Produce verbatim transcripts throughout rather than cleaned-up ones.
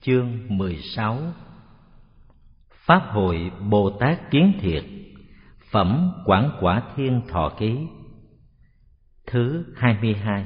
Chương mười sáu. Pháp hội Bồ Tát Kiến Thiệt. Phẩm Quảng Quả Thiên Thọ Ký. Thứ hai mươi hai.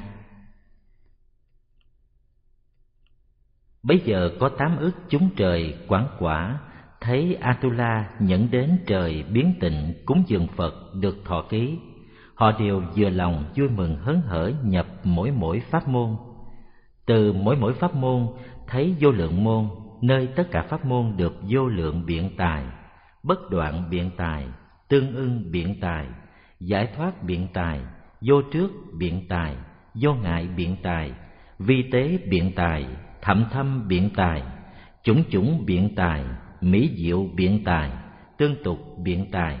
Bấy giờ có tám ức chúng trời quảng quả thấy Atula nhẫn đến trời biến tịnh cúng dường Phật được thọ ký. Họ đều vừa lòng vui mừng hớn hở nhập mỗi mỗi pháp môn. Từ mỗi mỗi pháp môn thấy vô lượng môn, nơi tất cả pháp môn được vô lượng biện tài, bất đoạn biện tài, tương ưng biện tài, giải thoát biện tài, vô trước biện tài, vô ngại biện tài, vi tế biện tài, thậm thâm biện tài, chủng chủng biện tài, mỹ diệu biện tài, tương tục biện tài.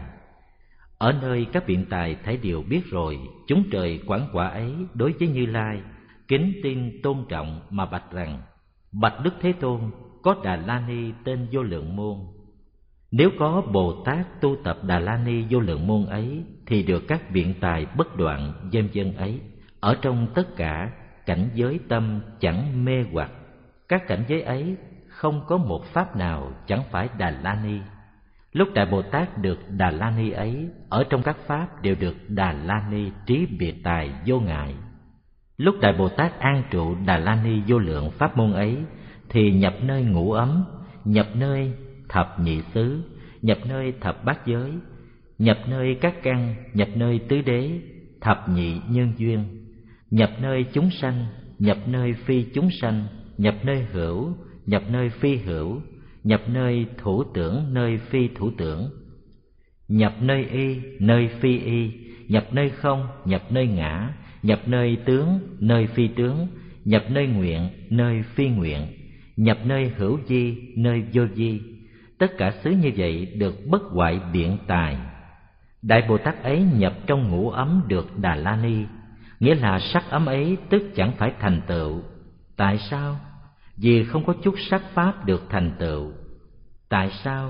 Ở nơi các biện tài thấy đều biết rồi, chúng trời quảng quả ấy đối với Như Lai kính tin tôn trọng mà bạch rằng: bạch Đức Thế Tôn, có Đà La Ni tên vô lượng môn. Nếu có Bồ Tát tu tập Đà La Ni vô lượng môn ấy thì được các biện tài bất đoạn vân vân ấy. Ở trong tất cả cảnh giới tâm chẳng mê hoặc. Các cảnh giới ấy không có một pháp nào chẳng phải Đà La Ni. Lúc Đại Bồ Tát được Đà La Ni ấy, ở trong các pháp đều được Đà La Ni trí biệt tài vô ngại. Lúc Đại Bồ Tát an trụ Đà La Ni vô lượng pháp môn ấy thì nhập nơi ngũ ấm, nhập nơi thập nhị xứ, nhập nơi thập bát giới, nhập nơi các căn, nhập nơi tứ đế, thập nhị nhân duyên, nhập nơi chúng sanh, nhập nơi phi chúng sanh, nhập nơi hữu, nhập nơi phi hữu, nhập nơi thủ tưởng, nơi phi thủ tưởng, nhập nơi y, nơi phi y, nhập nơi không, nhập nơi ngã, nhập nơi tướng, nơi phi tướng, nhập nơi nguyện, nơi phi nguyện, nhập nơi hữu vi, nơi vô vi. Tất cả xứ như vậy được bất hoại biện tài. Đại Bồ Tát ấy nhập trong ngũ ấm được Đà La Ni, nghĩa là sắc ấm ấy tức chẳng phải thành tựu. Tại sao? Vì không có chút sắc pháp được thành tựu. Tại sao?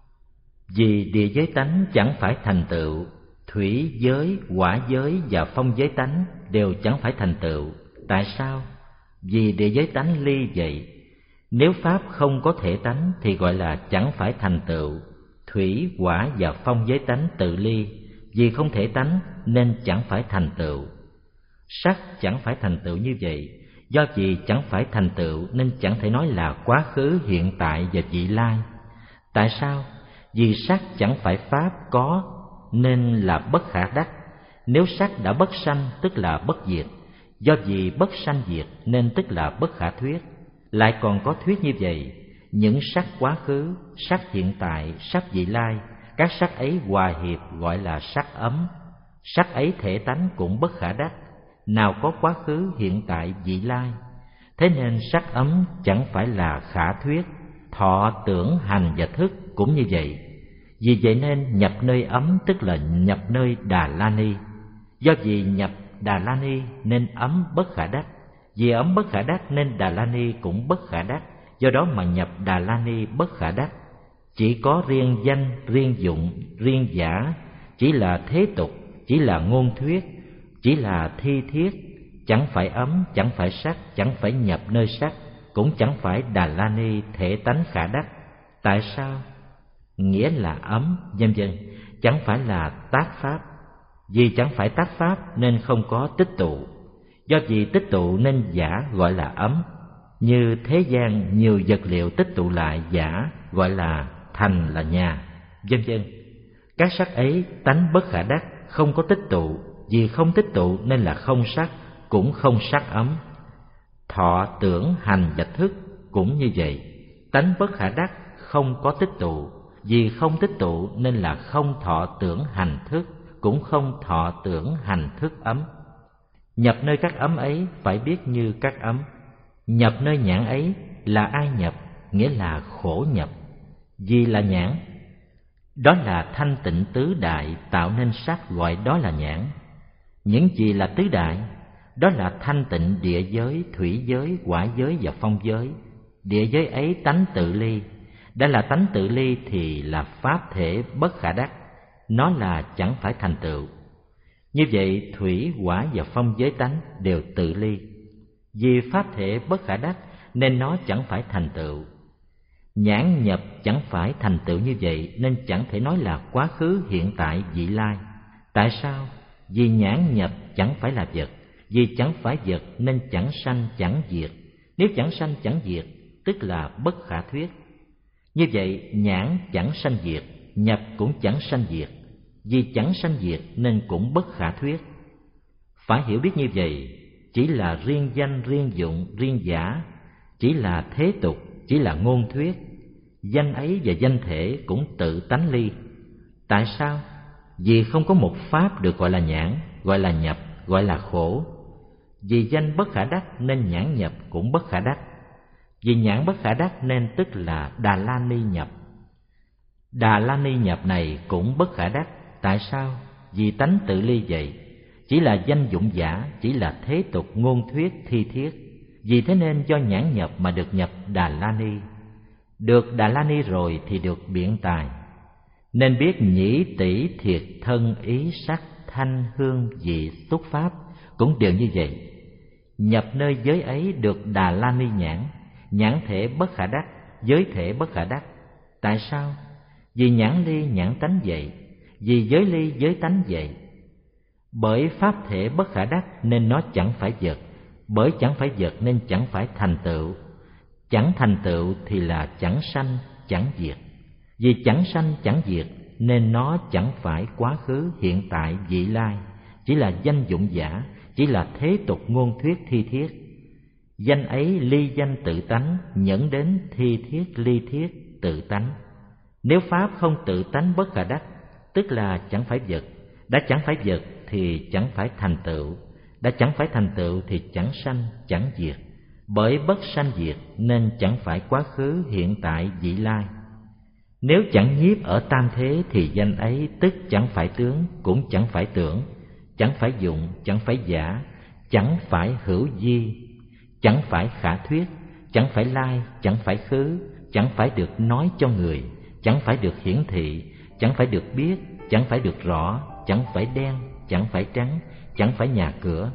Vì địa giới tánh chẳng phải thành tựu, thủy giới, hỏa giới và phong giới tánh đều chẳng phải thành tựu. Tại sao? Vì địa giới tánh ly vậy. Nếu pháp không có thể tánh thì gọi là chẳng phải thành tựu. Thủy, hỏa và phong giới tánh tự ly, vì không thể tánh nên chẳng phải thành tựu. Sắc chẳng phải thành tựu như vậy. Do vì chẳng phải thành tựu nên chẳng thể nói là quá khứ, hiện tại và vị lai. Tại sao? Vì sắc chẳng phải pháp có nên là bất khả đắc. Nếu sắc đã bất sanh tức là bất diệt. Do vì bất sanh diệt nên tức là bất khả thuyết. Lại còn có thuyết như vậy: những sắc quá khứ, sắc hiện tại, sắc vị lai, các sắc ấy hòa hiệp gọi là sắc ấm. Sắc ấy thể tánh cũng bất khả đắc, nào có quá khứ, hiện tại, vị lai. Thế nên sắc ấm chẳng phải là khả thuyết. Thọ, tưởng, hành và thức cũng như vậy. Vì vậy nên nhập nơi ấm tức là nhập nơi Đà La Ni. Do vì nhập Đà La Ni nên ấm bất khả đắc. Vì ấm bất khả đắc nên Đà La Ni cũng bất khả đắc. Do đó mà nhập Đà La Ni bất khả đắc. Chỉ có riêng danh, riêng dụng, riêng giả, chỉ là thế tục, chỉ là ngôn thuyết, chỉ là thi thiết, chẳng phải ấm, chẳng phải sắc, chẳng phải nhập nơi sắc, cũng chẳng phải Đà La Ni thể tánh khả đắc. Tại sao? Nghĩa là ấm, vân vân, chẳng phải là tác pháp. Vì chẳng phải tác pháp nên không có tích tụ. Do vì tích tụ nên giả gọi là ấm. Như thế gian nhiều vật liệu tích tụ lại giả gọi là thành là nhà, vân vân. Các sắc ấy tánh bất khả đắc, không có tích tụ. Vì không tích tụ nên là không sắc, cũng không sắc ấm. Thọ, tưởng, hành và thức cũng như vậy. Tánh bất khả đắc, không có tích tụ. Vì không tích tụ nên là không thọ, tưởng, hành, thức, cũng không thọ, tưởng, hành, thức ấm. Nhập nơi các ấm ấy phải biết như các ấm. Nhập nơi nhãn ấy là ai nhập? Nghĩa là khổ nhập. Vì là nhãn. Đó là thanh tịnh tứ đại tạo nên sắc, gọi đó là nhãn. Những gì là tứ đại? Đó là thanh tịnh địa giới, thủy giới, hỏa giới và phong giới. Địa giới ấy tánh tự ly. Đã là tánh tự ly thì là pháp thể bất khả đắc. Nó là chẳng phải thành tựu. Như vậy thủy, hỏa và phong giới tánh đều tự ly. Vì pháp thể bất khả đắc nên nó chẳng phải thành tựu. Nhãn nhập chẳng phải thành tựu như vậy nên chẳng thể nói là quá khứ, hiện tại, vị lai. Tại sao? Vì nhãn nhập chẳng phải là vật, vì chẳng phải vật nên chẳng sanh chẳng diệt. Nếu chẳng sanh chẳng diệt tức là bất khả thuyết. Như vậy nhãn chẳng sanh diệt, nhập cũng chẳng sanh diệt. Vì chẳng sanh diệt nên cũng bất khả thuyết. Phải hiểu biết như vậy, chỉ là riêng danh, riêng dụng, riêng giả, chỉ là thế tục, chỉ là ngôn thuyết. Danh ấy và danh thể cũng tự tánh ly. Tại sao? Vì không có một pháp được gọi là nhãn, gọi là nhập, gọi là khổ. Vì danh bất khả đắc nên nhãn nhập cũng bất khả đắc. Vì nhãn bất khả đắc nên tức là Đà La Ni nhập. Đà La Ni nhập này cũng bất khả đắc. Tại sao? Vì tánh tự ly vậy, chỉ là danh dụng giả, chỉ là thế tục ngôn thuyết thi thiết. Vì thế nên do nhãn nhập mà được nhập Đà La Ni. Được Đà La Ni rồi thì được biện tài. Nên biết nhĩ tỷ thiệt thân ý sắc thanh hương vị xúc pháp cũng đều như vậy. Nhập nơi giới ấy được Đà La Ni nhãn, nhãn thể bất khả đắc, giới thể bất khả đắc. Tại sao? Vì nhãn ly nhãn tánh vậy, vì giới ly giới tánh vậy. Bởi pháp thể bất khả đắc nên nó chẳng phải vật, bởi chẳng phải vật nên chẳng phải thành tựu. Chẳng thành tựu thì là chẳng sanh chẳng diệt. Vì chẳng sanh chẳng diệt nên nó chẳng phải quá khứ, hiện tại, vị lai, chỉ là danh dụng giả, chỉ là thế tục ngôn thuyết thi thiết. Danh ấy ly danh tự tánh, nhẫn đến thi thiết ly thiết tự tánh. Nếu pháp không tự tánh bất khả đắc, tức là chẳng phải vật. Đã chẳng phải vật thì chẳng phải thành tựu, đã chẳng phải thành tựu thì chẳng sanh chẳng diệt. Bởi bất sanh diệt nên chẳng phải quá khứ, hiện tại, vị lai. Nếu chẳng nhiếp ở tam thế thì danh ấy tức chẳng phải tướng, cũng chẳng phải tưởng, chẳng phải dụng, chẳng phải giả, chẳng phải hữu di, chẳng phải khả thuyết, chẳng phải lai, chẳng phải khứ, chẳng phải được nói cho người, chẳng phải được hiển thị, chẳng phải được biết, chẳng phải được rõ, chẳng phải đen, chẳng phải trắng, chẳng phải nhà cửa.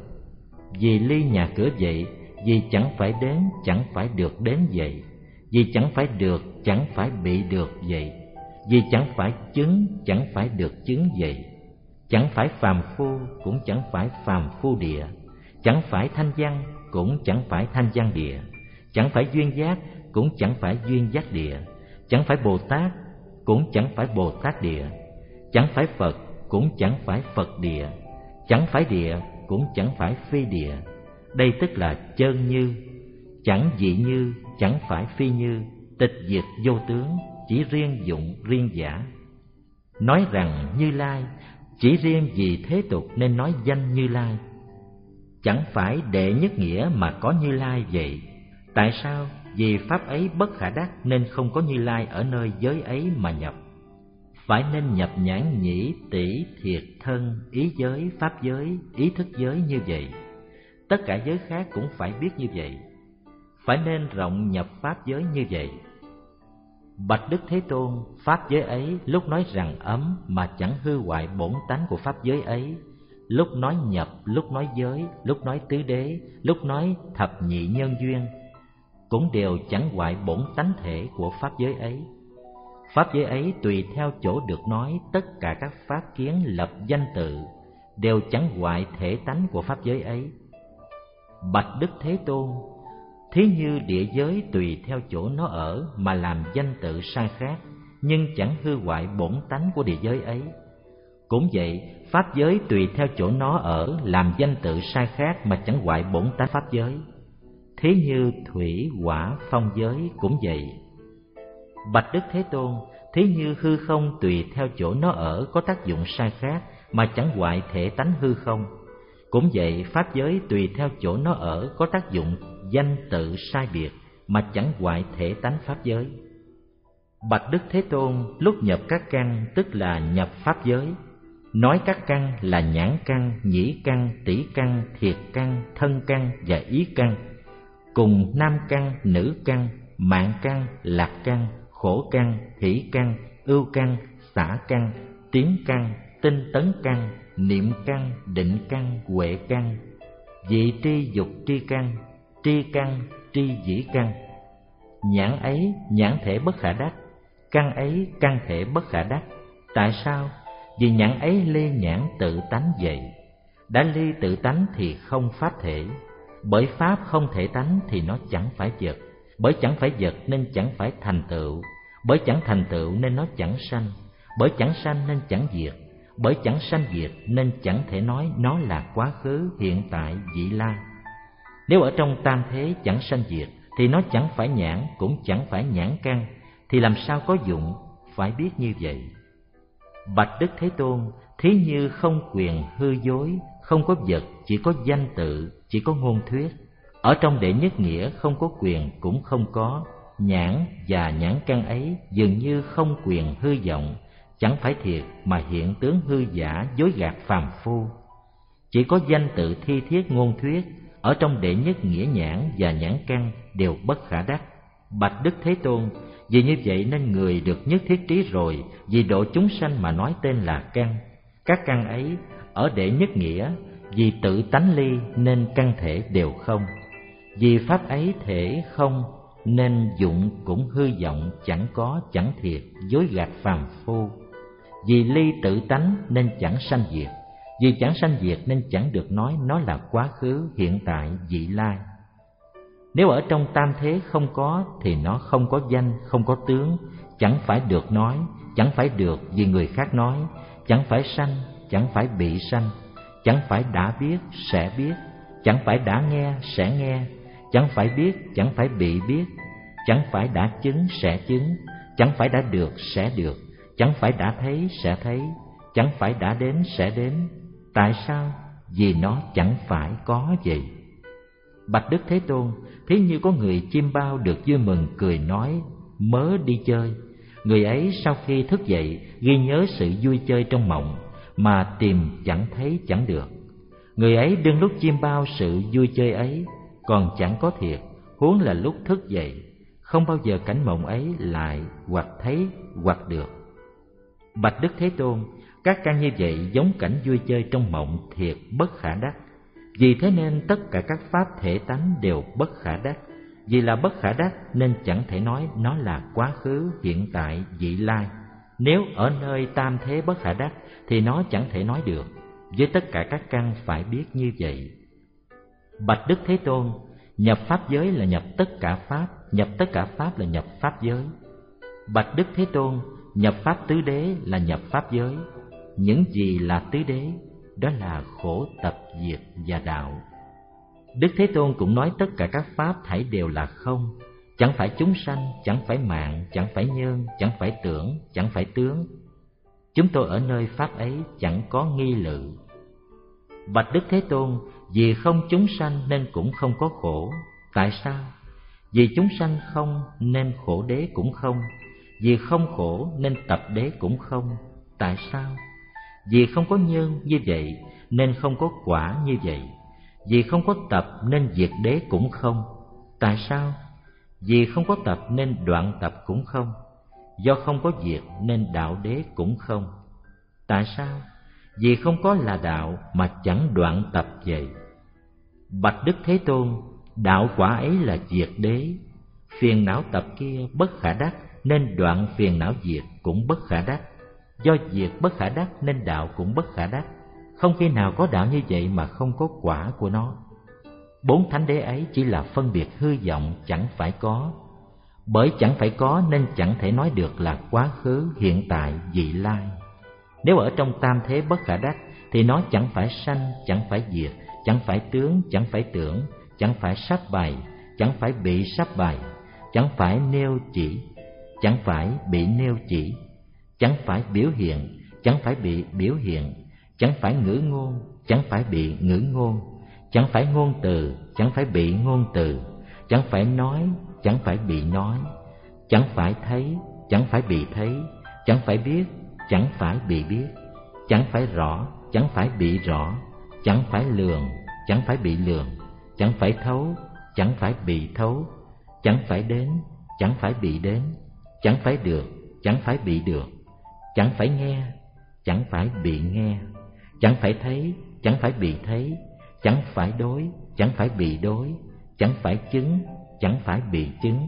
Vì ly nhà cửa vậy, vì chẳng phải đến, chẳng phải được đến vậy. Vì chẳng phải được, chẳng phải bị được vậy. Vì chẳng phải chứng, chẳng phải được chứng vậy. Chẳng phải phàm phu, cũng chẳng phải phàm phu địa. Chẳng phải thanh văn, cũng chẳng phải thanh văn địa. Chẳng phải duyên giác, cũng chẳng phải duyên giác địa. Chẳng phải Bồ Tát, cũng chẳng phải Bồ Tát địa. Chẳng phải Phật, cũng chẳng phải Phật địa. Chẳng phải địa, cũng chẳng phải phi địa. Đây tức là chân như, chẳng dị như, chẳng phải phi như, tịch diệt vô tướng, chỉ riêng dụng riêng giả. Nói rằng Như Lai, chỉ riêng vì thế tục nên nói danh Như Lai. Chẳng phải đệ nhất nghĩa mà có Như Lai vậy. Tại sao? Vì pháp ấy bất khả đắc nên không có Như Lai ở nơi giới ấy mà nhập. Phải nên nhập nhãn nhĩ tỷ thiệt thân ý giới, pháp giới, ý thức giới như vậy. Tất cả giới khác cũng phải biết như vậy. Phải nên rộng nhập pháp giới như vậy. Bạch Đức Thế Tôn, pháp giới ấy lúc nói rằng ấm mà chẳng hư hoại bổn tánh của pháp giới ấy. Lúc nói nhập, lúc nói giới, lúc nói tứ đế, lúc nói thập nhị nhân duyên, cũng đều chẳng hoại bổn tánh thể của pháp giới ấy. Pháp giới ấy tùy theo chỗ được nói, tất cả các pháp kiến lập danh tự đều chẳng hoại thể tánh của pháp giới ấy. Bạch Đức Thế Tôn, thí như địa giới tùy theo chỗ nó ở mà làm danh tự sai khác, nhưng chẳng hư hoại bổn tánh của địa giới ấy. Cũng vậy, pháp giới tùy theo chỗ nó ở làm danh tự sai khác mà chẳng hoại bổn tánh pháp giới. Thí như thủy, hỏa, phong giới cũng vậy. Bạch Đức Thế Tôn, thí như hư không tùy theo chỗ nó ở có tác dụng sai khác mà chẳng hoại thể tánh hư không. Cũng vậy, pháp giới tùy theo chỗ nó ở có tác dụng danh tự sai biệt mà chẳng hoại thể tánh pháp giới. Bạch Đức Thế Tôn, lúc nhập các căn tức là nhập pháp giới. Nói các căn là nhãn căn, nhĩ căn, tỷ căn, thiệt căn, thân căn và ý căn, cùng nam căn, nữ căn, mạng căn, lạc căn, khổ căn, hỷ căn, ưu căn, xả căn, tiến căn, tinh tấn căn, niệm căn, định căn, huệ căn, vị tri dục tri căn, tri căn, tri dĩ căn. nhãn ấy nhãn thể bất khả đắc, căn ấy căn thể bất khả đắc. Tại sao? Vì nhãn ấy ly nhãn tự tánh vậy. Đã ly tự tánh thì không pháp thể. Bởi pháp không thể tánh thì nó chẳng phải vật. Bởi chẳng phải vật nên chẳng phải thành tựu. Bởi chẳng thành tựu nên nó chẳng sanh. Bởi chẳng sanh nên chẳng diệt. Bởi chẳng sanh diệt nên chẳng thể nói nó là quá khứ, hiện tại, vị lai. Nếu ở trong tam thế chẳng sanh diệt thì nó chẳng phải nhãn, cũng chẳng phải nhãn căn, thì làm sao có dụng? Phải biết như vậy. Bạch Đức Thế Tôn, thí như không quyền hư dối, không có vật, chỉ có danh tự, chỉ có ngôn thuyết. Ở trong đệ nhất nghĩa không có quyền cũng không có, nhãn và nhãn căn ấy dường như không quyền hư vọng, chẳng phải thiệt mà hiện tướng hư giả dối gạt phàm phu. Chỉ có danh tự thi thiết ngôn thuyết, ở trong đệ nhất nghĩa nhãn và nhãn căn đều bất khả đắc. Bạch Đức Thế Tôn, vì như vậy nên người được nhất thiết trí rồi, vì độ chúng sanh mà nói tên là căn. Các căn ấy ở đệ nhất nghĩa, vì tự tánh ly nên căn thể đều không. Vì pháp ấy thể không nên dụng cũng hư vọng, chẳng có chẳng thiệt, dối gạt phàm phu. Vì ly tự tánh nên chẳng sanh diệt. Vì chẳng sanh diệt nên chẳng được nói nó là quá khứ, hiện tại, vị lai. Nếu ở trong tam thế không có thì nó không có danh, không có tướng, chẳng phải được nói, chẳng phải được vì người khác nói, chẳng phải sanh, chẳng phải bị sanh, chẳng phải đã biết, sẽ biết, chẳng phải đã nghe, sẽ nghe, chẳng phải biết, chẳng phải bị biết, chẳng phải đã chứng, sẽ chứng, chẳng phải đã được, sẽ được, chẳng phải đã thấy, sẽ thấy, chẳng phải đã đến, sẽ đến. Tại sao? Vì nó chẳng phải có vậy. Bạch Đức Thế Tôn, thí như có người chim bao được vui mừng cười nói mớ đi chơi. Người ấy sau khi thức dậy ghi nhớ sự vui chơi trong mộng, mà tìm chẳng thấy chẳng được. Người ấy đương lúc chim bao sự vui chơi ấy, còn chẳng có thiệt, huống là lúc thức dậy, không bao giờ cảnh mộng ấy lại hoặc thấy hoặc được. Bạch Đức Thế Tôn, các căn như vậy giống cảnh vui chơi trong mộng thiệt bất khả đắc. Vì thế nên tất cả các pháp thể tánh đều bất khả đắc. Vì là bất khả đắc nên chẳng thể nói nó là quá khứ, hiện tại, vị lai. Nếu ở nơi tam thế bất khả đắc thì nó chẳng thể nói được. Với tất cả các căn phải biết như vậy. Bạch Đức Thế Tôn, nhập pháp giới là nhập tất cả pháp, nhập tất cả pháp là nhập pháp giới. Bạch Đức Thế Tôn, nhập pháp tứ đế là nhập pháp giới. Những gì là tứ đế? Đó là khổ, tập, diệt và đạo. Đức Thế Tôn cũng nói tất cả các pháp thảy đều là không, chẳng phải chúng sanh, chẳng phải mạng, chẳng phải nhân, chẳng phải tưởng, chẳng phải tướng. Chúng tôi ở nơi pháp ấy chẳng có nghi lự. Bạch Đức Thế Tôn, vì không chúng sanh nên cũng không có khổ. Tại sao? Vì chúng sanh không nên khổ đế cũng không. Vì không khổ nên tập đế cũng không. Tại sao? Vì không có nhân như vậy nên không có quả như vậy. Vì không có tập nên diệt đế cũng không. Tại sao? Vì không có tập nên đoạn tập cũng không. Do không có diệt nên đạo đế cũng không. Tại sao? Vì không có là đạo mà chẳng đoạn tập vậy. Bạch Đức Thế Tôn, đạo quả ấy là diệt đế. Phiền não tập kia bất khả đắc nên đoạn phiền não diệt cũng bất khả đắc. Do diệt bất khả đắc nên đạo cũng bất khả đắc. Không khi nào có đạo như vậy mà không có quả của nó. Bốn thánh đế ấy chỉ là phân biệt hư vọng, chẳng phải có. Bởi chẳng phải có nên chẳng thể nói được là quá khứ, hiện tại, vị lai. Nếu ở trong tam thế bất khả đắc thì nó chẳng phải sanh, chẳng phải diệt, chẳng phải tướng, chẳng phải tưởng, chẳng phải sắp bày, chẳng phải bị sắp bày, chẳng phải nêu chỉ, chẳng phải bị nêu chỉ, chẳng phải biểu hiện, chẳng phải bị biểu hiện, chẳng phải ngữ ngôn, chẳng phải bị ngữ ngôn, chẳng phải ngôn từ, chẳng phải bị ngôn từ, chẳng phải nói, chẳng phải bị nói, chẳng phải thấy, chẳng phải bị thấy, chẳng phải biết, chẳng phải bị biết, chẳng phải rõ, chẳng phải bị rõ, chẳng phải lường, chẳng phải bị lường, chẳng phải thấu, chẳng phải bị thấu, chẳng phải đến, chẳng phải bị đến, chẳng phải được, chẳng phải bị được, chẳng phải nghe, chẳng phải bị nghe, chẳng phải thấy, chẳng phải bị thấy, chẳng phải đối, chẳng phải bị đối, chẳng phải chứng, chẳng phải bị chứng,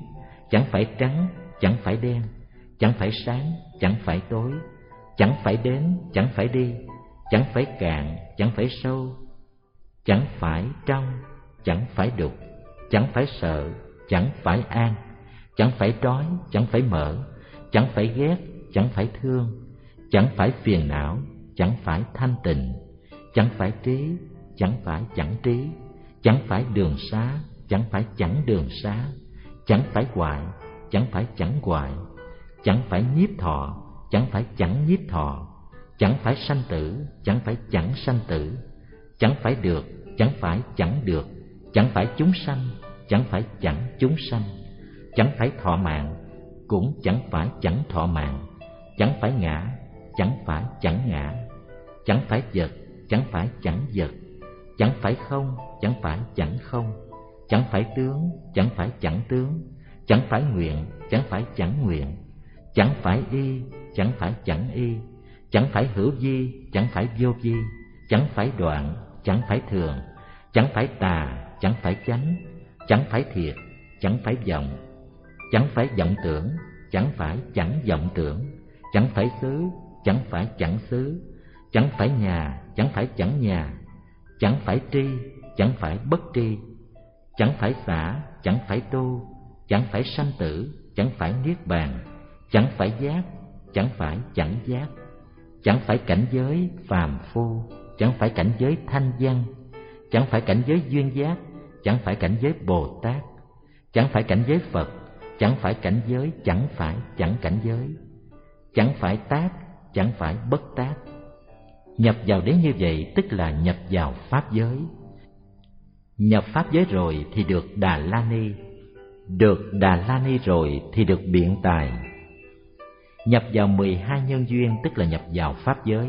chẳng phải trắng, chẳng phải đen, chẳng phải sáng, chẳng phải tối, chẳng phải đến, chẳng phải đi, chẳng phải cạn, chẳng phải sâu, chẳng phải trong, chẳng phải đục, chẳng phải sợ, chẳng phải an, chẳng phải trói, chẳng phải mở, chẳng phải ghét, chẳng phải thương, chẳng phải phiền não, chẳng phải thanh tịnh, chẳng phải trí, chẳng phải chẳng trí, chẳng phải đường xá, chẳng phải chẳng đường xá, chẳng phải hoại, chẳng phải chẳng hoại, chẳng phải nhiếp thọ, chẳng phải chẳng nhiếp thọ, chẳng phải sanh tử, chẳng phải chẳng sanh tử, chẳng phải được, chẳng phải chẳng được, chẳng phải chúng sanh, chẳng phải chẳng chúng sanh, chẳng phải thọ mạng, cũng chẳng phải chẳng thọ mạng, chẳng phải ngã, chẳng phải chẳng ngã, chẳng phải vật, chẳng phải chẳng vật, chẳng phải không, chẳng phải chẳng không, chẳng phải tướng, chẳng phải chẳng tướng, chẳng phải nguyện, chẳng phải chẳng nguyện, chẳng phải y, chẳng phải chẳng y, chẳng phải hữu vi, chẳng phải vô vi, chẳng phải đoạn, chẳng phải thường, chẳng phải tà, chẳng phải chánh, chẳng phải thiệt, chẳng phải vọng, chẳng phải vọng tưởng, chẳng phải chẳng vọng tưởng, chẳng phải xứ, chẳng phải chẳng xứ, chẳng phải nhà, chẳng phải chẳng nhà, chẳng phải tri, chẳng phải bất tri, chẳng phải xả, chẳng phải tu, chẳng phải sanh tử, chẳng phải niết bàn, chẳng phải giác, chẳng phải chẳng giác, chẳng phải cảnh giới phàm phu, chẳng phải cảnh giới thanh văn, chẳng phải cảnh giới duyên giác, chẳng phải cảnh giới Bồ Tát, chẳng phải cảnh giới Phật, chẳng phải cảnh giới chẳng phải chẳng cảnh giới, chẳng phải tác, chẳng phải bất tác. Nhập vào đến như vậy tức là nhập vào pháp giới. Nhập pháp giới rồi thì được Đà La Ni, được Đà La Ni rồi thì được biện tài. Nhập vào mười hai nhân duyên tức là nhập vào pháp giới.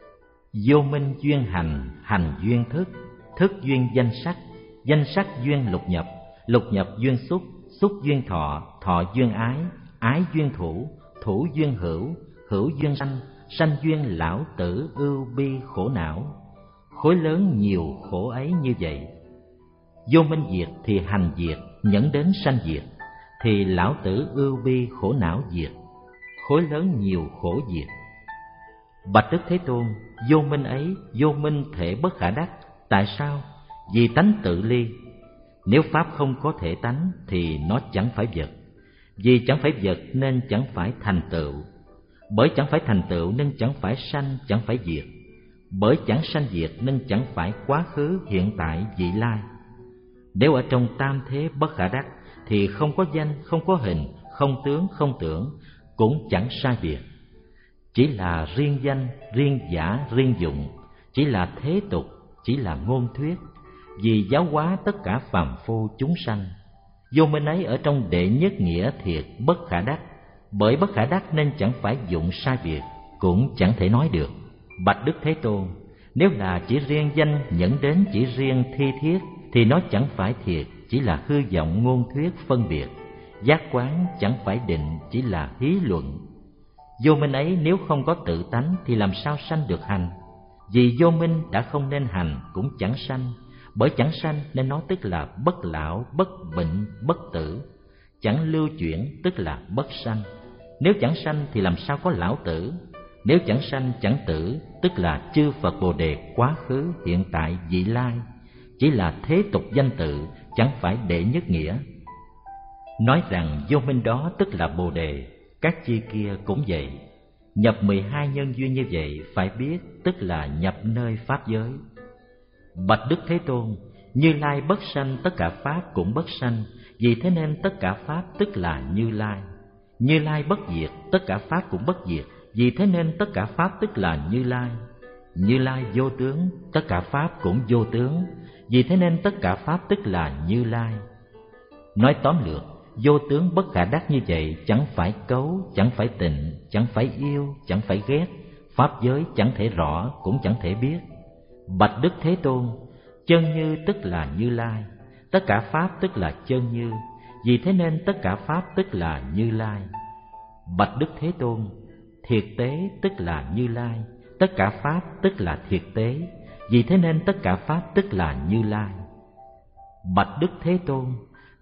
Vô minh duyên hành, hành duyên thức, thức duyên danh sắc, danh sắc duyên lục nhập, lục nhập duyên xúc, xúc duyên thọ, thọ duyên ái, ái duyên thủ, thủ duyên hữu, hữu duyên sanh, sanh duyên lão tử ưu bi khổ não. Khối lớn nhiều khổ ấy như vậy. Vô minh diệt thì hành diệt, nhẫn đến sanh diệt, thì lão tử ưu bi khổ não diệt, khối lớn nhiều khổ diệt. Bạch Đức Thế Tôn, vô minh ấy, vô minh thể bất khả đắc. Tại sao? Vì tánh tự ly. Nếu pháp không có thể tánh thì nó chẳng phải vật. Vì chẳng phải vật nên chẳng phải thành tựu. Bởi chẳng phải thành tựu nên chẳng phải sanh, chẳng phải diệt. Bởi chẳng sanh diệt nên chẳng phải quá khứ, hiện tại, vị lai. Nếu ở trong tam thế bất khả đắc thì không có danh, không có hình, không tướng, không tưởng, cũng chẳng sai biệt. Chỉ là riêng danh, riêng giả, riêng dụng, chỉ là thế tục, chỉ là ngôn thuyết, vì giáo hóa tất cả phàm phu chúng sanh. Vô minh ấy ở trong đệ nhất nghĩa thiệt bất khả đắc. Bởi bất khả đắc nên chẳng phải dụng sai biệt, cũng chẳng thể nói được. Bạch Đức Thế Tôn, nếu là chỉ riêng danh nhẫn đến chỉ riêng thi thiết thì nó chẳng phải thiệt, chỉ là hư vọng ngôn thuyết phân biệt. Giác quán chẳng phải định, chỉ là hí luận. Vô minh ấy nếu không có tự tánh thì làm sao sanh được hành? Vì vô minh đã không nên hành cũng chẳng sanh. Bởi chẳng sanh nên nó tức là bất lão, bất bệnh, bất tử. Chẳng lưu chuyển tức là bất sanh. Nếu chẳng sanh thì làm sao có lão tử? Nếu chẳng sanh chẳng tử tức là chư Phật Bồ Đề quá khứ, hiện tại, vị lai, chỉ là thế tục danh tự, chẳng phải đệ nhất nghĩa. Nói rằng vô minh đó tức là Bồ Đề, các chi kia cũng vậy. Nhập mười hai nhân duyên như vậy phải biết tức là nhập nơi pháp giới. Bạch Đức Thế Tôn, Như Lai bất sanh, tất cả pháp cũng bất sanh, vì thế nên tất cả pháp tức là Như Lai. Như Lai bất diệt, tất cả pháp cũng bất diệt, vì thế nên tất cả pháp tức là Như Lai. Như Lai vô tướng, tất cả pháp cũng vô tướng, vì thế nên tất cả pháp tức là Như Lai. Nói tóm lược, vô tướng bất khả đắc như vậy chẳng phải cấu, chẳng phải tịnh, chẳng phải yêu, chẳng phải ghét. Pháp giới chẳng thể rõ, cũng chẳng thể biết. Bạch Đức Thế Tôn, chân như tức là Như Lai, tất cả pháp tức là chân như, vì thế nên tất cả pháp tức là Như Lai. Bạch Đức Thế Tôn, thiệt tế tức là Như Lai, tất cả pháp tức là thiệt tế, vì thế nên tất cả pháp tức là Như Lai. Bạch Đức Thế Tôn,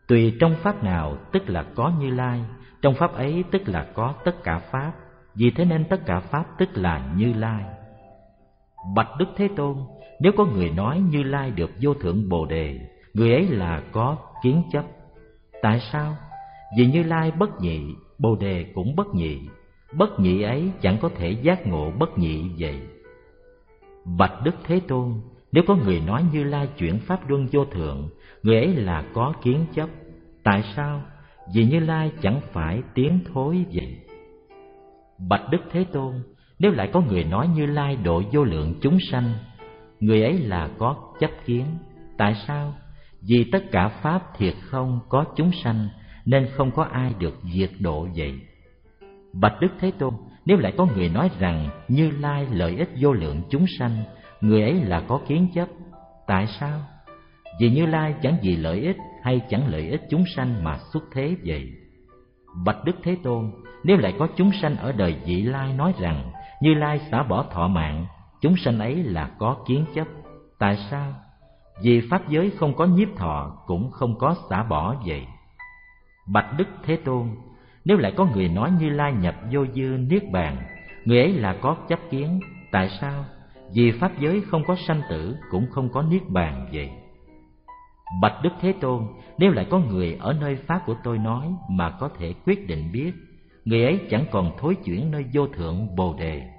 Tùy trong pháp nào tức là có Như Lai, trong pháp ấy tức là có tất cả pháp, vì thế nên tất cả pháp tức là Như Lai. Bạch Đức Thế Tôn, nếu có người nói Như Lai được vô thượng Bồ Đề, người ấy là có kiến chấp. Tại sao? Vì Như Lai bất nhị, Bồ Đề cũng bất nhị, bất nhị ấy chẳng có thể giác ngộ bất nhị vậy. Bạch Đức Thế Tôn, nếu có người nói Như Lai chuyển pháp luân vô thượng, người ấy là có kiến chấp. Tại sao? Vì Như Lai chẳng phải tiến thối vậy. Bạch Đức Thế Tôn, nếu lại có người nói Như Lai độ vô lượng chúng sanh, người ấy là có chấp kiến. Tại sao? Vì tất cả pháp thiệt không có chúng sanh, nên không có ai được diệt độ vậy. Bạch Đức Thế Tôn, nếu lại có người nói rằng Như Lai lợi ích vô lượng chúng sanh, người ấy là có kiến chấp. Tại sao? Vì Như Lai chẳng vì lợi ích hay chẳng lợi ích chúng sanh mà xuất thế vậy. Bạch Đức Thế Tôn, nếu lại có chúng sanh ở đời vị lai nói rằng Như Lai xả bỏ thọ mạng, chúng sanh ấy là có kiến chấp. Tại sao? Vì pháp giới không có nhiếp thọ, cũng không có xả bỏ vậy. Bạch Đức Thế Tôn, nếu lại có người nói Như Lai nhập vô dư niết bàn, người ấy là có chấp kiến. Tại sao? Vì pháp giới không có sanh tử, cũng không có niết bàn vậy. Bạch Đức Thế Tôn, nếu lại có người ở nơi pháp của tôi nói mà có thể quyết định biết, người ấy chẳng còn thối chuyển nơi vô thượng Bồ Đề.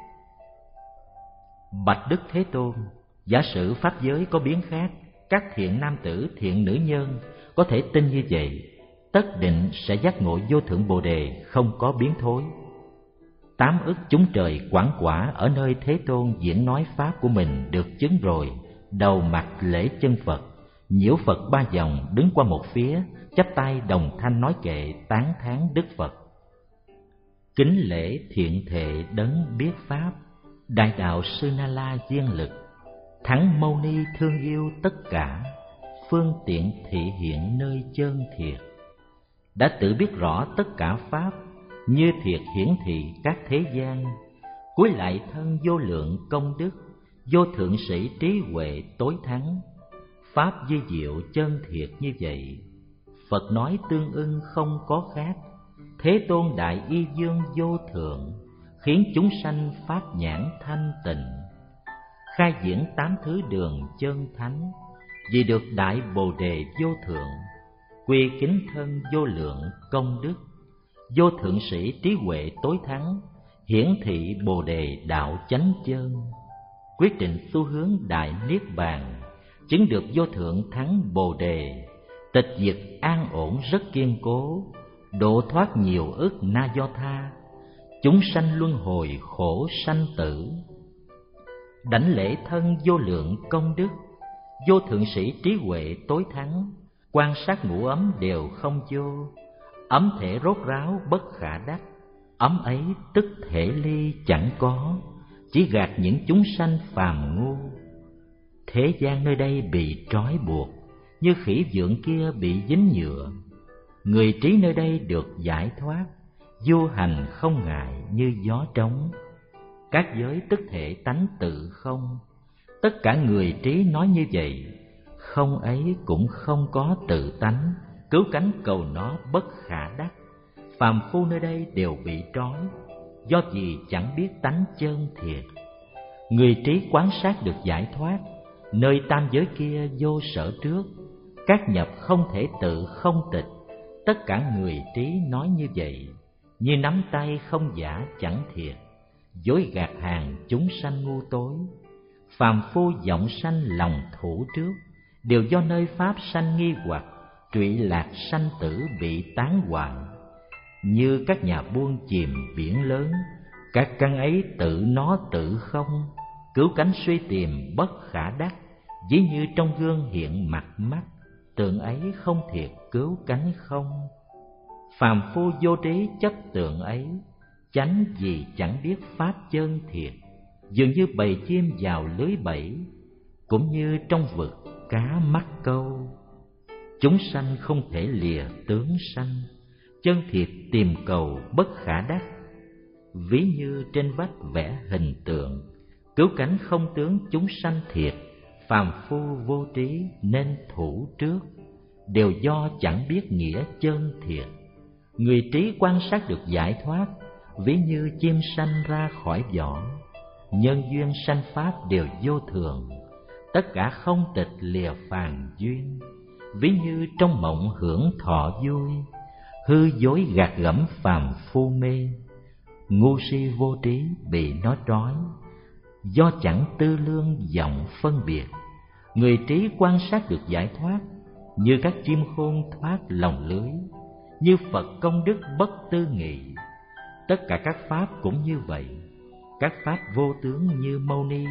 Bạch Đức Thế Tôn, giả sử pháp giới có biến khác, các thiện nam tử, thiện nữ nhân có thể tin như vậy, tất định sẽ giác ngộ vô thượng Bồ Đề, không có biến thối. Tám ức chúng trời quảng quả ở nơi Thế Tôn diễn nói pháp của mình được chứng rồi, đầu mặt lễ chân Phật, nhiễu Phật ba vòng, đứng qua một phía, chắp tay đồng thanh nói kệ tán thán Đức Phật. Kính lễ thiện thệ đấng biết pháp, đại đạo sư Na La Diên Lực, thắng Mâu Ni thương yêu tất cả, phương tiện thị hiện nơi chân thiệt. Đã tự biết rõ tất cả pháp, như thiệt hiển thị các thế gian, cúi lại thân vô lượng công đức, vô thượng sĩ trí huệ tối thắng. Pháp di diệu chân thiệt như vậy, Phật nói tương ưng không có khác. Thế Tôn đại y dương vô thượng, khiến chúng sanh pháp nhãn thanh tịnh. Khai diễn tám thứ đường chân thánh, vì được đại Bồ Đề vô thượng. Quy kính thân vô lượng công đức, vô thượng sĩ trí huệ tối thắng, hiển thị Bồ Đề đạo chánh chân. Quyết định xu hướng đại niết bàn, chứng được vô thượng thắng Bồ Đề. Tịch diệt an ổn rất kiên cố, độ thoát nhiều ức na do tha. Chúng sanh luân hồi khổ sanh tử, đảnh lễ thân vô lượng công đức. Vô thượng sĩ trí huệ tối thắng, quan sát ngũ ấm đều không vô. Ấm thể rốt ráo bất khả đắc, ấm ấy tức thể ly chẳng có, chỉ gạt những chúng sanh phàm ngu. Thế gian nơi đây bị trói buộc, như khỉ vượn kia bị dính nhựa. Người trí nơi đây được giải thoát, du hành không ngại như gió trống. Các giới tức thể tánh tự không, tất cả người trí nói như vậy. Không ấy cũng không có tự tánh, cứu cánh cầu nó bất khả đắc. Phàm phu nơi đây đều bị trói, do vì chẳng biết tánh chân thiệt. Người trí quán sát được giải thoát, nơi tam giới kia vô sở trước. Các nhập không thể tự không tịch, tất cả người trí nói như vậy. Như nắm tay không giả chẳng thiệt, dối gạt hàng chúng sanh ngu tối. Phàm phu vọng sanh lòng thủ trước, đều do nơi pháp sanh nghi hoặc, trụy lạc sanh tử bị tán hoại. Như các nhà buôn chìm biển lớn, các căn ấy tự nó tự không, cứu cánh suy tìm bất khả đắc. Ví như trong gương hiện mặt mắt, tượng ấy không thiệt cứu cánh không. Phàm phu vô trí chấp tượng ấy, chánh vì chẳng biết pháp chân thiệt. Dường như bầy chim vào lưới bẫy, cũng như trong vực cá mắc câu. Chúng sanh không thể lìa tướng sanh, chân thiệt tìm cầu bất khả đắc. Ví như trên vách vẽ hình tượng, cứu cánh không tướng chúng sanh thiệt. Phàm phu vô trí nên thủ trước, đều do chẳng biết nghĩa chân thiệt. Người trí quan sát được giải thoát, ví như chim sanh ra khỏi vỏ. Nhân duyên sanh pháp đều vô thường, tất cả không tịch lìa phàm duyên. Ví như trong mộng hưởng thọ vui, hư dối gạt gẫm phàm phu mê. Ngu si vô trí bị nó trói, do chẳng tư lương vọng phân biệt. Người trí quan sát được giải thoát, như các chim khôn thoát lòng lưới. Như Phật công đức bất tư nghị, tất cả các pháp cũng như vậy. Các pháp vô tướng như Mâu Ni,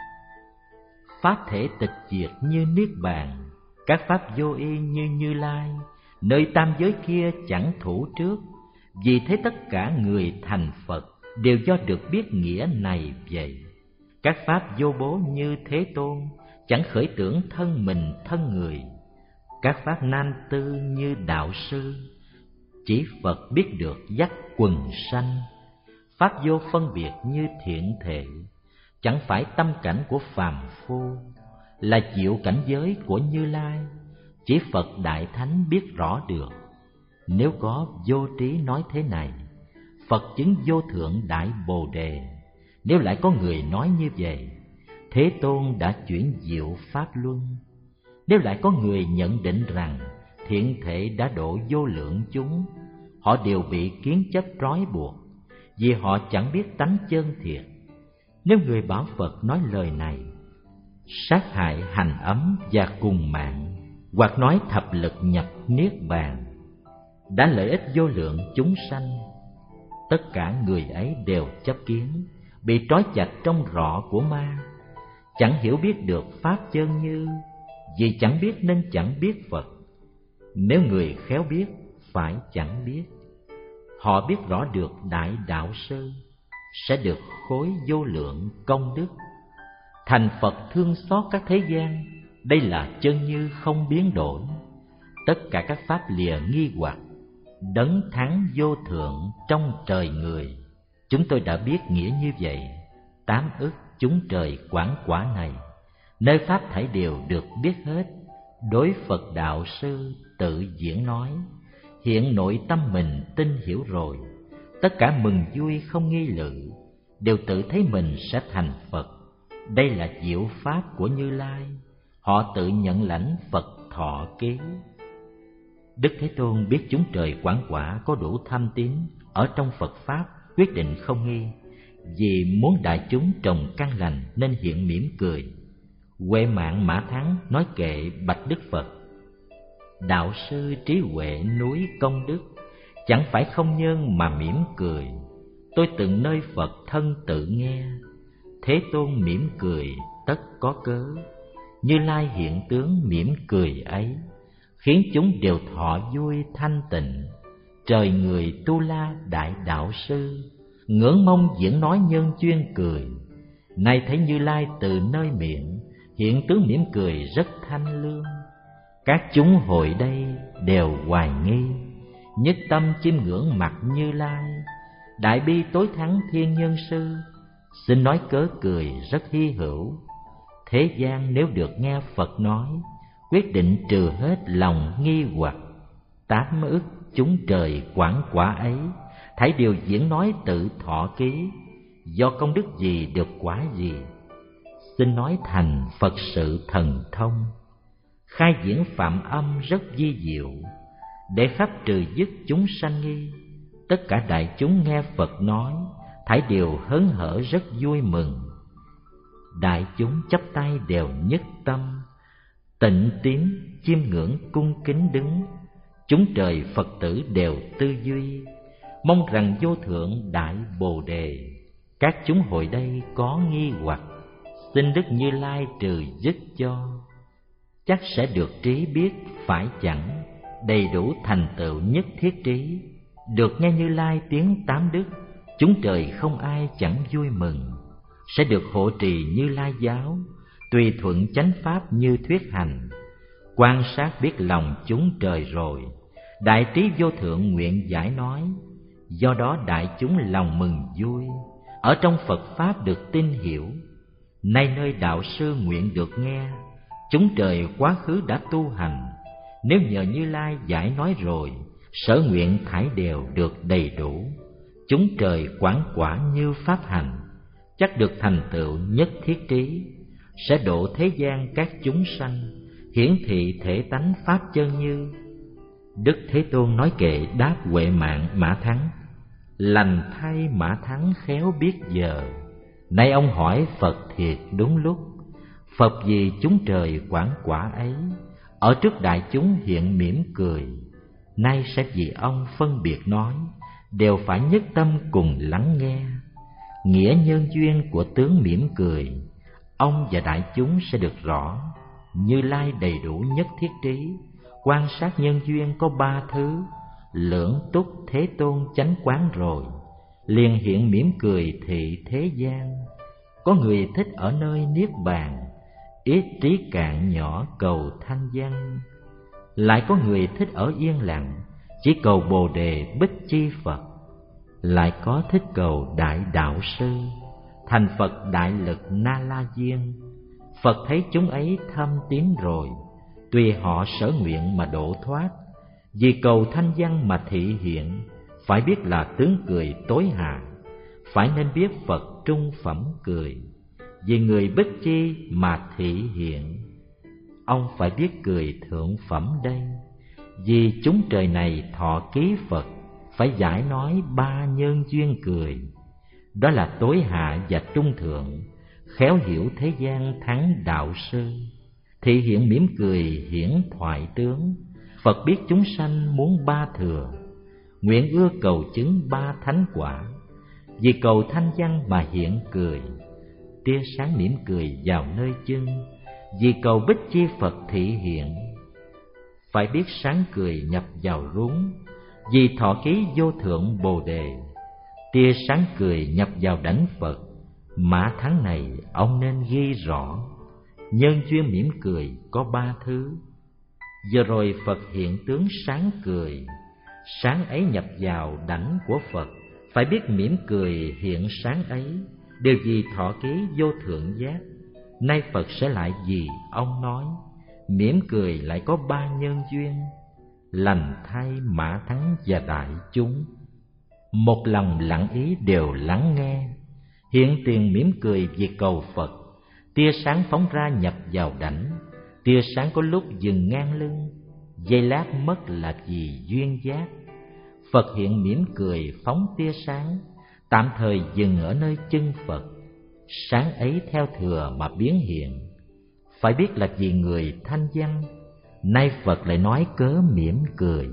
pháp thể tịch diệt như Niết Bàn. Các pháp vô y như Như Lai, nơi tam giới kia chẳng thủ trước. Vì thế tất cả người thành Phật đều do được biết nghĩa này vậy. Các pháp vô bố như Thế Tôn, chẳng khởi tưởng thân mình thân người. Các pháp nan tư như Đạo Sư, chỉ Phật biết được dắt quần sanh. Pháp vô phân biệt như Thiện Thể, chẳng phải tâm cảnh của phàm phu. Là diệu cảnh giới của Như Lai, chỉ Phật Đại Thánh biết rõ được. Nếu có vô trí nói thế này, Phật chứng vô thượng Đại Bồ Đề. Nếu lại có người nói như vậy, Thế Tôn đã chuyển diệu pháp luân. Nếu lại có người nhận định rằng Thiện Thể đã độ vô lượng chúng, họ đều bị kiến chấp trói buộc, vì họ chẳng biết tánh chân thiệt. Nếu người bảo Phật nói lời này, sát hại hành ấm và cùng mạng, hoặc nói thập lực nhập Niết Bàn, đã lợi ích vô lượng chúng sanh, tất cả người ấy đều chấp kiến, bị trói chặt trong rọ của ma, chẳng hiểu biết được pháp chân như. Vì chẳng biết nên chẳng biết Phật. Nếu người khéo biết, phải chẳng biết. Họ biết rõ được Đại Đạo Sư, sẽ được khối vô lượng công đức. Thành Phật thương xót các thế gian, đây là chân như không biến đổi. Tất cả các pháp lìa nghi hoặc, đấng thắng vô thượng trong trời người. Chúng tôi đã biết nghĩa như vậy. Tám ức chúng trời quảng quả này, nơi pháp thảy đều được biết hết. Đối Phật Đạo Sư tự diễn nói, hiện nội tâm mình tin hiểu rồi. Tất cả mừng vui không nghi lự, đều tự thấy mình sẽ thành Phật. Đây là diệu pháp của Như Lai, họ tự nhận lãnh Phật thọ ký. Đức Thế Tôn biết chúng trời quảng quả có đủ tham tín ở trong Phật pháp, quyết định không nghi. Vì muốn đại chúng trồng căn lành nên hiện mỉm cười. Huệ Mạng Mã Thắng nói kệ bạch Đức Phật: Đạo sư trí huệ núi công đức, chẳng phải không nhân mà mỉm cười. Tôi từng nơi Phật thân tự nghe, Thế Tôn mỉm cười tất có cớ. Như Lai hiện tướng mỉm cười ấy, khiến chúng đều thọ vui thanh tịnh. Trời người tu la đại đạo sư, ngưỡng mong diễn nói nhân duyên cười. Nay thấy Như Lai từ nơi miệng, hiện tướng mỉm cười rất thanh lương. Các chúng hồi đây đều hoài nghi, nhất tâm chiêm ngưỡng mặt Như Lai. Đại bi tối thắng thiên nhân sư, xin nói cớ cười rất hy hữu. Thế gian nếu được nghe Phật nói, quyết định trừ hết lòng nghi hoặc. Tám ức chúng trời quảng quả ấy, thảy đều diễn nói tự thọ ký. Do công đức gì được quả gì, xin nói thành Phật sự thần thông. Khai diễn phạm âm rất vi diệu, để khắp trừ dứt chúng sanh nghi. Tất cả đại chúng nghe Phật nói, thảy đều hớn hở rất vui mừng. Đại chúng chắp tay đều nhất tâm, tịnh tín chiêm ngưỡng cung kính đứng. Chúng trời Phật tử đều tư duy, mong rằng vô thượng Đại Bồ Đề. Các chúng hội đây có nghi hoặc, xin Đức Như Lai trừ dứt cho. Chắc sẽ được trí biết phải chẳng, đầy đủ thành tựu nhất thiết trí. Được nghe Như Lai tiếng tám đức, chúng trời không ai chẳng vui mừng. Sẽ được hộ trì Như Lai giáo, tùy thuận chánh pháp như thuyết hành. Quan sát biết lòng chúng trời rồi, đại trí vô thượng nguyện giải nói. Do đó đại chúng lòng mừng vui, ở trong Phật pháp được tin hiểu. Nay nơi đạo sư nguyện được nghe, chúng trời quá khứ đã tu hành, Nếu nhờ Như Lai giải nói rồi, sở nguyện thải đều được đầy đủ, chúng trời quán quả như pháp hành, chắc được thành tựu nhất thiết trí, sẽ độ thế gian các chúng sanh, hiển thị thể tánh pháp chân như. Đức Thế Tôn nói kệ đáp Huệ Mạng Mã Thắng: lành thay Mã Thắng khéo biết giờ, nay ông hỏi Phật thiệt đúng lúc. Phật vì chúng trời quán quả ấy, ở trước đại chúng hiện mỉm cười. Nay sẽ vì ông phân biệt nói, đều phải nhất tâm cùng lắng nghe. Nghĩa nhân duyên của tướng mỉm cười, ông và đại chúng sẽ được rõ. Như Lai đầy đủ nhất thiết trí, quan sát nhân duyên có ba thứ, lưỡng túc Thế Tôn chánh quán rồi, liền hiện mỉm cười thị thế gian. Có người thích ở nơi niết bàn, ít trí cạn nhỏ cầu thanh văn. Lại có người thích ở yên lặng, chỉ cầu Bồ Đề Bích Chi Phật. Lại có thích cầu Đại Đạo Sư, thành Phật Đại Lực Na La Diên. Phật thấy chúng ấy thâm tín rồi, tùy họ sở nguyện mà độ thoát. Vì cầu thanh văn mà thị hiện, phải biết là tướng cười tối hạ. Phải nên biết Phật trung phẩm cười, vì người Bích Chi mà thị hiện. Ông phải biết cười thượng phẩm đây, vì chúng trời này thọ ký Phật, phải giải nói ba nhân duyên cười. Đó là tối hạ và trung thượng, khéo hiểu thế gian thắng đạo sư. Thị hiện mỉm cười hiển thoại tướng, Phật biết chúng sanh muốn ba thừa. Nguyện ưa cầu chứng ba thánh quả, vì cầu thanh văn mà hiện cười. Tia sáng mỉm cười vào nơi chân, vì cầu Bích Chi Phật thị hiện. Phải biết sáng cười nhập vào rúng, vì thọ ký vô thượng Bồ Đề. Tia sáng cười nhập vào đảnh Phật, Mã Thắng này ông nên ghi rõ. Nhân duyên mỉm cười có ba thứ. Giờ rồi Phật hiện tướng sáng cười, sáng ấy nhập vào đảnh của Phật. Phải biết mỉm cười hiện sáng ấy, đều vì thọ ký vô thượng giác. Nay Phật sẽ lại vì ông nói, mỉm cười lại có ba nhân duyên, lành thay Mã Thắng và đại chúng. Một lòng lặng ý đều lắng nghe, hiện tiền mỉm cười vì cầu Phật. Tia sáng phóng ra nhập vào đảnh, tia sáng có lúc dừng ngang lưng, giây lát mất là vì duyên giác. Phật hiện mỉm cười phóng tia sáng, tạm thời dừng ở nơi chân Phật. Sáng ấy theo thừa mà biến hiện, phải biết là vì người thanh văn. Nay Phật lại nói cớ mỉm cười.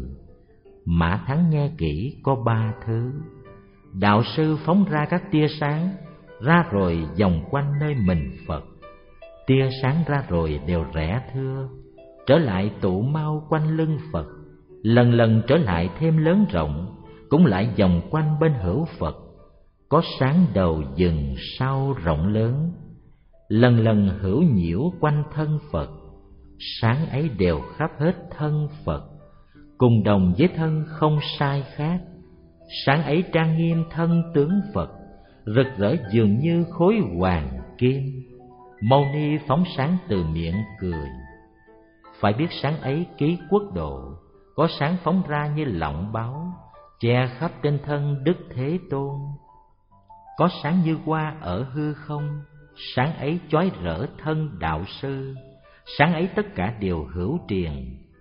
Mã Thắng nghe kỹ có ba thứ. Đạo sư phóng ra các tia sáng, ra rồi vòng quanh nơi mình Phật. Tia sáng ra rồi đều rẽ thưa, trở lại tụ mau quanh lưng Phật. Lần lần trở lại thêm lớn rộng, cũng lại vòng quanh bên hữu Phật. Có sáng đầu dừng sau rộng lớn, lần lần hữu nhiễu quanh thân Phật. Sáng ấy đều khắp hết thân Phật, cùng đồng với thân không sai khác. Sáng ấy trang nghiêm thân tướng Phật, rực rỡ dường như khối hoàng kim. Mâu ni phóng sáng từ miệng cười, phải biết sáng ấy ký quốc độ. Có sáng phóng ra như lọng báo, che khắp trên thân Đức Thế Tôn. Có sáng như hoa ở hư không, sáng ấy chói rỡ thân đạo sư. Sáng ấy tất cả đều hữu triền,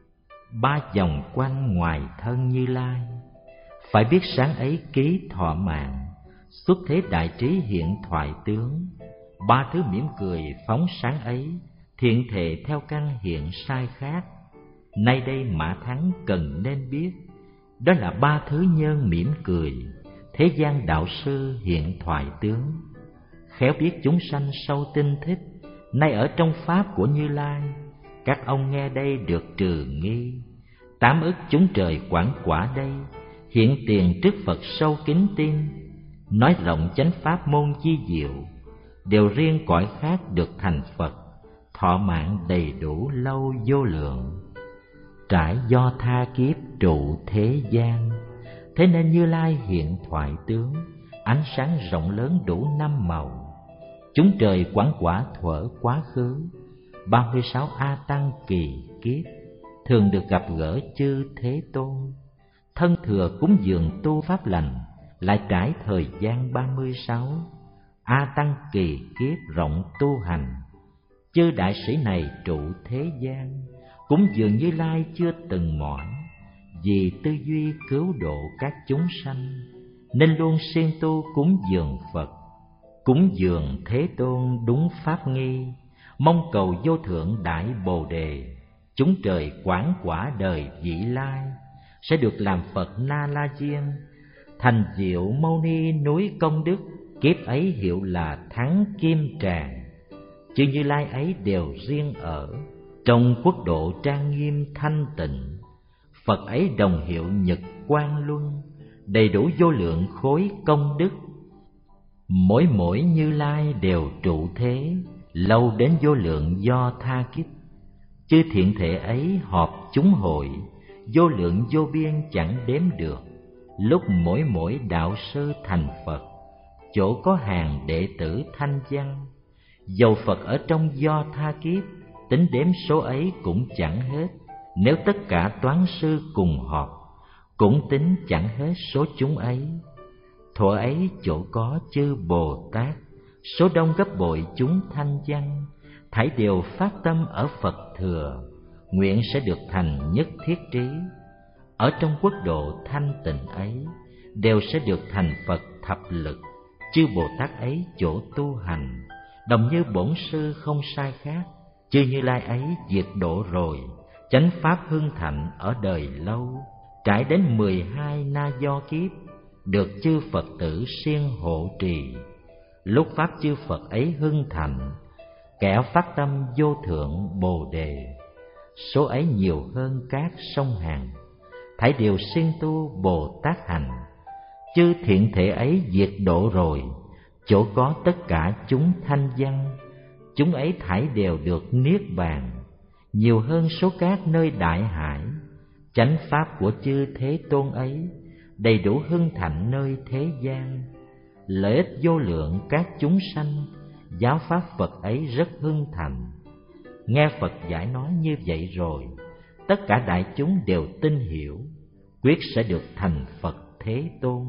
ba vòng quanh ngoài thân Như Lai. Phải biết sáng ấy ký thọ mạng, xuất thế đại trí hiện thoại tướng. Ba thứ mỉm cười phóng sáng ấy, thiện thệ theo căn hiện sai khác. Nay đây Mã Thắng cần nên biết, đó là ba thứ nhân mỉm cười, thế gian đạo sư hiện thoại tướng. Khéo biết chúng sanh sâu tinh thích, nay ở trong pháp của Như Lai. Các ông nghe đây được trừ nghi, tám ức chúng trời quảng quả đây, hiện tiền trước Phật sâu kính tin. Nói rộng chánh pháp môn chi diệu, đều riêng cõi khác được thành Phật, thọ mạng đầy đủ lâu vô lượng. Trải do tha kiếp trụ thế gian, thế nên Như Lai hiện thoại tướng, ánh sáng rộng lớn đủ năm màu. Chúng trời quán quả thuở quá khứ, ba mươi sáu A Tăng kỳ kiếp, thường được gặp gỡ chư Thế Tôn. Thân thừa cúng dường tu pháp lành, lại trải thời gian ba mươi sáu. A Tăng kỳ kiếp rộng tu hành, chư đại sĩ này trụ thế gian. Cúng dường Như Lai chưa từng mỏi, vì tư duy cứu độ các chúng sanh, nên luôn siêng tu cúng dường Phật. Cúng dường Thế Tôn đúng pháp nghi, mong cầu vô thượng đại Bồ Đề. Chúng trời quảng quả đời vị lai, sẽ được làm Phật Na La Diên. Thành Diệu Mâu Ni núi công đức, kiếp ấy hiệu là Thắng Kim Tràng. Chư Như Lai ấy đều riêng ở trong quốc độ trang nghiêm thanh tịnh. Phật ấy đồng hiệu Nhật Quang Luân, đầy đủ vô lượng khối công đức. Mỗi mỗi Như Lai đều trụ thế, lâu đến vô lượng do tha kiếp. Chư thiện thể ấy họp chúng hội, vô lượng vô biên chẳng đếm được. Lúc mỗi mỗi đạo sư thành Phật, chỗ có hàng đệ tử thanh văn. Dầu Phật ở trong do tha kiếp, tính đếm số ấy cũng chẳng hết. Nếu tất cả toán sư cùng họp, cũng tính chẳng hết số chúng ấy. Thuở ấy chỗ có chư Bồ Tát, số đông gấp bội chúng thanh văn, thảy đều phát tâm ở Phật thừa, nguyện sẽ được thành nhất thiết trí. Ở trong quốc độ thanh tịnh ấy, đều sẽ được thành Phật thập lực. Chư Bồ Tát ấy chỗ tu hành, đồng như bổn sư không sai khác. Chư Như Lai ấy diệt độ rồi, chánh pháp hưng thạnh ở đời lâu. Trải đến mười hai na do kiếp, được chư Phật tử siêng hộ trì. Lúc pháp chư Phật ấy hưng thạnh, kẻ phát tâm vô thượng Bồ Đề. Số ấy nhiều hơn các sông hàng, thảy đều siêng tu Bồ Tát hành. Chư thiện thể ấy diệt độ rồi, chỗ có tất cả chúng thanh văn. Chúng ấy thảy đều được niết bàn, nhiều hơn số các nơi đại hải. Chánh pháp của chư Thế Tôn ấy, đầy đủ hưng thạnh nơi thế gian. Lợi ích vô lượng các chúng sanh, giáo pháp Phật ấy rất hưng thạnh. Nghe Phật giải nói như vậy rồi, tất cả đại chúng đều tin hiểu, quyết sẽ được thành Phật Thế Tôn.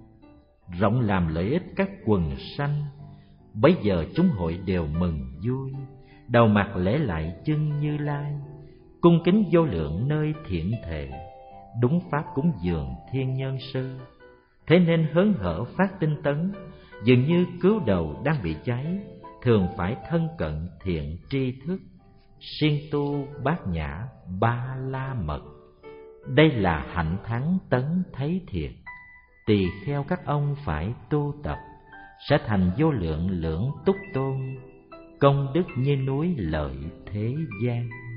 Rộng làm lợi ích các quần sanh, bấy giờ chúng hội đều mừng vui. Đầu mặt lễ lại chân Như Lai, cung kính vô lượng nơi thiện thệ. Đúng pháp cúng dường thiên nhân sư, thế nên hớn hở phát tinh tấn. Dường như cứu đầu đang bị cháy, thường phải thân cận thiện tri thức. Siêng tu bát nhã ba la mật, đây là hạnh thắng tấn thấy thiệt. Tỳ kheo các ông phải tu tập, sẽ thành vô lượng lưỡng túc tôn. Công đức như núi lợi thế gian.